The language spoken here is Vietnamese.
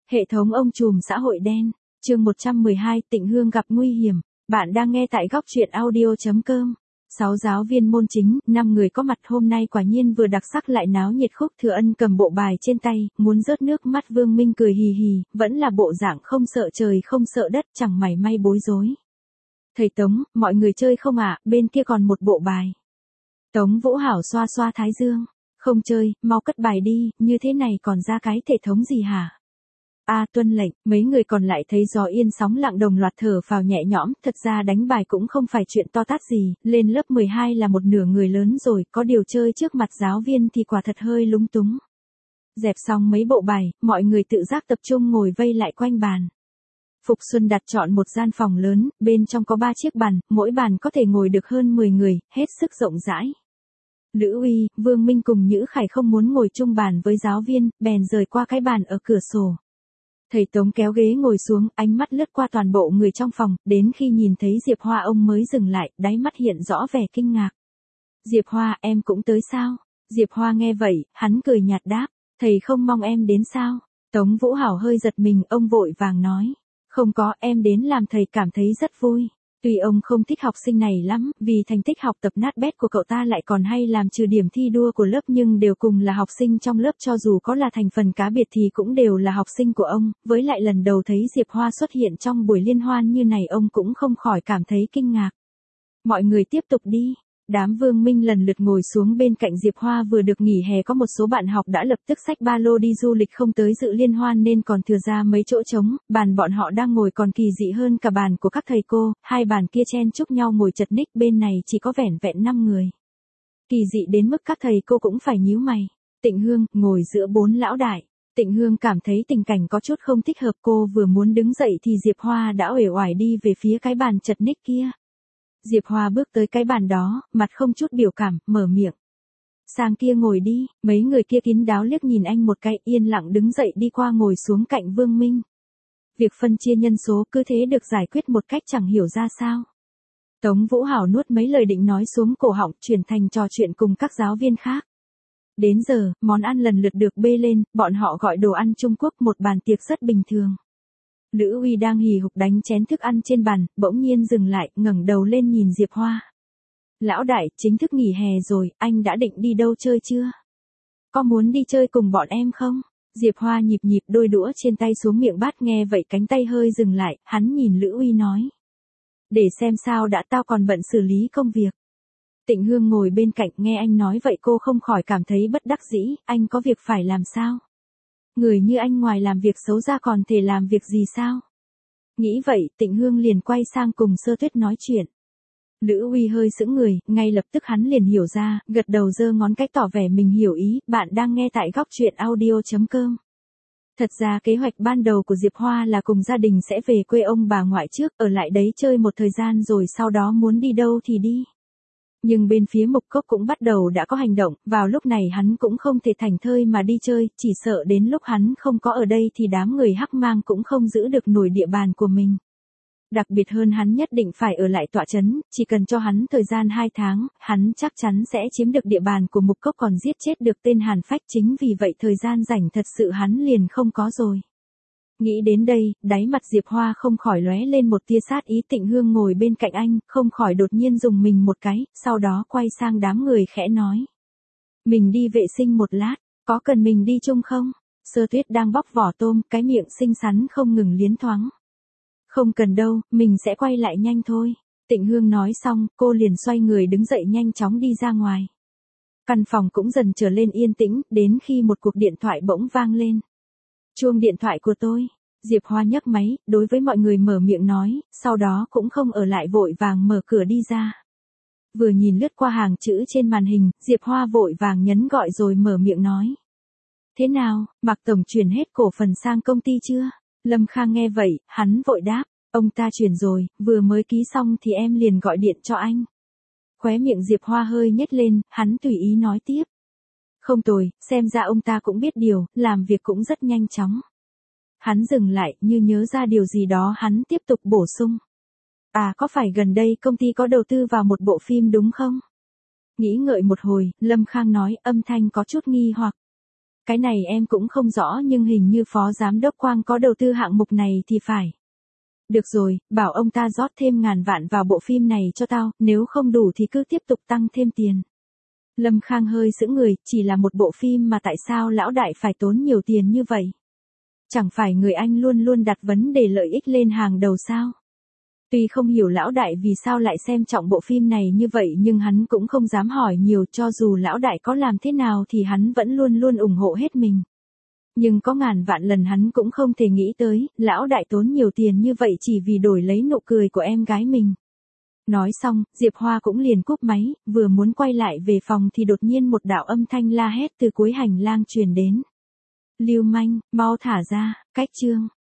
Hệ thống ông trùm xã hội đen, chương 112, Tịnh Hương gặp nguy hiểm. Bạn đang nghe tại góc truyện audio.com. 6 giáo viên môn chính, 5 người có mặt hôm nay quả nhiên vừa đặc sắc lại náo nhiệt. Khúc Thừa Ân cầm bộ bài trên tay, muốn rớt nước mắt. Vương Minh cười hì hì, vẫn là bộ dạng không sợ trời không sợ đất, chẳng mảy may bối rối. Thầy Tống, mọi người chơi không ạ? Bên kia còn một bộ bài. Tống Vũ Hảo xoa xoa thái dương. Không chơi, mau cất bài đi, như thế này còn ra cái thể thống gì hả? Tuân lệnh. Mấy người còn lại thấy gió yên sóng lặng đồng loạt thở phào nhẹ nhõm. Thật ra đánh bài cũng không phải chuyện to tát gì, lên lớp 12 là một nửa người lớn rồi, có điều chơi trước mặt giáo viên thì quả thật hơi lúng túng. Dẹp xong mấy bộ bài, mọi người tự giác tập trung ngồi vây lại quanh bàn. Phục Xuân đặt chọn một gian phòng lớn, bên trong có 3 chiếc bàn, mỗi bàn có thể ngồi được hơn 10 người, hết sức rộng rãi. Lữ Uy, Vương Minh cùng Nhữ Khải không muốn ngồi chung bàn với giáo viên, bèn rời qua cái bàn ở cửa sổ. Thầy Tống kéo ghế ngồi xuống, ánh mắt lướt qua toàn bộ người trong phòng, đến khi nhìn thấy Diệp Hoa ông mới dừng lại, đáy mắt hiện rõ vẻ kinh ngạc. Diệp Hoa, em cũng tới sao? Diệp Hoa nghe vậy, hắn cười nhạt đáp, thầy không mong em đến sao? Tống Vũ Hảo hơi giật mình, ông vội vàng nói, không có, em đến làm thầy cảm thấy rất vui. Tuy ông không thích học sinh này lắm, vì thành tích học tập nát bét của cậu ta lại còn hay làm trừ điểm thi đua của lớp, nhưng đều cùng là học sinh trong lớp, cho dù có là thành phần cá biệt thì cũng đều là học sinh của ông, với lại lần đầu thấy Diệp Hoa xuất hiện trong buổi liên hoan như này ông cũng không khỏi cảm thấy kinh ngạc. Mọi người tiếp tục đi. Đám Vương Minh lần lượt ngồi xuống bên cạnh Diệp Hoa. Vừa được nghỉ hè có một số bạn học đã lập tức xách ba lô đi du lịch không tới dự liên hoan nên còn thừa ra mấy chỗ trống, bàn bọn họ đang ngồi còn kỳ dị hơn cả bàn của các thầy cô, hai bàn kia chen chúc nhau ngồi chật ních, bên này chỉ có vẻn vẹn 5 người. Kỳ dị đến mức các thầy cô cũng phải nhíu mày. Tịnh Hương, ngồi giữa 4 lão đại. Tịnh Hương cảm thấy tình cảnh có chút không thích hợp, cô vừa muốn đứng dậy thì Diệp Hoa đã uể oải đi về phía cái bàn chật ních kia. Diệp Hoa bước tới cái bàn đó, mặt không chút biểu cảm, mở miệng. Sang kia ngồi đi, mấy người kia kín đáo liếc nhìn anh một cái, yên lặng đứng dậy đi qua ngồi xuống cạnh Vương Minh. Việc phân chia nhân số cứ thế được giải quyết một cách chẳng hiểu ra sao. Tống Vũ Hảo nuốt mấy lời định nói xuống cổ họng, chuyển thành trò chuyện cùng các giáo viên khác. Đến giờ, món ăn lần lượt được bê lên, bọn họ gọi đồ ăn Trung Quốc, một bàn tiệc rất bình thường. Lữ Uy đang hì hục đánh chén thức ăn trên bàn, bỗng nhiên dừng lại, ngẩng đầu lên nhìn Diệp Hoa. Lão đại, chính thức nghỉ hè rồi, anh đã định đi đâu chơi chưa? Có muốn đi chơi cùng bọn em không? Diệp Hoa nhịp nhịp đôi đũa trên tay xuống miệng bát, nghe vậy cánh tay hơi dừng lại, hắn nhìn Lữ Uy nói. Để xem sao đã, tao còn bận xử lý công việc. Tịnh Hương ngồi bên cạnh nghe anh nói vậy cô không khỏi cảm thấy bất đắc dĩ, anh có việc phải làm sao? Người như anh ngoài làm việc xấu ra còn thể làm việc gì sao? Nghĩ vậy, Tịnh Hương liền quay sang cùng Sơ Tuyết nói chuyện. Lữ Uy hơi sững người, ngay lập tức hắn liền hiểu ra, gật đầu giơ ngón cái tỏ vẻ mình hiểu ý. Bạn đang nghe tại góc truyện audio.com. Thật ra kế hoạch ban đầu của Diệp Hoa là cùng gia đình sẽ về quê ông bà ngoại trước, ở lại đấy chơi một thời gian rồi sau đó muốn đi đâu thì đi. Nhưng bên phía Mục Cốc cũng bắt đầu đã có hành động, vào lúc này hắn cũng không thể thảnh thơi mà đi chơi, chỉ sợ đến lúc hắn không có ở đây thì đám người Hắc Mang cũng không giữ được nổi địa bàn của mình. Đặc biệt hơn hắn nhất định phải ở lại tọa trấn, chỉ cần cho hắn thời gian 2 tháng, hắn chắc chắn sẽ chiếm được địa bàn của Mục Cốc còn giết chết được tên Hàn Phách, chính vì vậy thời gian rảnh thật sự hắn liền không có rồi. Nghĩ đến đây, đáy mặt Diệp Hoa không khỏi lóe lên một tia sát ý. Tịnh Hương ngồi bên cạnh anh, không khỏi đột nhiên dùng mình một cái, sau đó quay sang đám người khẽ nói. Mình đi vệ sinh một lát, có cần mình đi chung không? Sơ Tuyết đang bóc vỏ tôm, cái miệng xinh xắn không ngừng liến thoáng. Không cần đâu, mình sẽ quay lại nhanh thôi. Tịnh Hương nói xong, cô liền xoay người đứng dậy nhanh chóng đi ra ngoài. Căn phòng cũng dần trở lên yên tĩnh, đến khi một cuộc điện thoại bỗng vang lên. Chuông điện thoại của tôi. Diệp Hoa nhấc máy, đối với mọi người mở miệng nói, sau đó cũng không ở lại vội vàng mở cửa đi ra. Vừa nhìn lướt qua hàng chữ trên màn hình, Diệp Hoa vội vàng nhấn gọi rồi mở miệng nói. Thế nào, Mạc Tổng chuyển hết cổ phần sang công ty chưa? Lâm Khang nghe vậy, hắn vội đáp, ông ta chuyển rồi, vừa mới ký xong thì em liền gọi điện cho anh. Khóe miệng Diệp Hoa hơi nhếch lên, hắn tùy ý nói tiếp. Không tồi, xem ra ông ta cũng biết điều, làm việc cũng rất nhanh chóng. Hắn dừng lại, như nhớ ra điều gì đó hắn tiếp tục bổ sung. Có phải gần đây công ty có đầu tư vào một bộ phim đúng không? Nghĩ ngợi một hồi, Lâm Khang nói, âm thanh có chút nghi hoặc. Cái này em cũng không rõ nhưng hình như phó giám đốc Quang có đầu tư hạng mục này thì phải. Được rồi, bảo ông ta rót thêm ngàn vạn vào bộ phim này cho tao, nếu không đủ thì cứ tiếp tục tăng thêm tiền. Lâm Khang hơi sững người, chỉ là một bộ phim mà tại sao lão đại phải tốn nhiều tiền như vậy? Chẳng phải người anh luôn luôn đặt vấn đề lợi ích lên hàng đầu sao? Tuy không hiểu lão đại vì sao lại xem trọng bộ phim này như vậy nhưng hắn cũng không dám hỏi nhiều, cho dù lão đại có làm thế nào thì hắn vẫn luôn luôn ủng hộ hết mình. Nhưng có ngàn vạn lần hắn cũng không thể nghĩ tới, lão đại tốn nhiều tiền như vậy chỉ vì đổi lấy nụ cười của em gái mình. Nói xong, Diệp Hoa cũng liền cúp máy, vừa muốn quay lại về phòng thì đột nhiên một đạo âm thanh la hét từ cuối hành lang truyền đến. Lưu manh, mau thả ra, cách chương.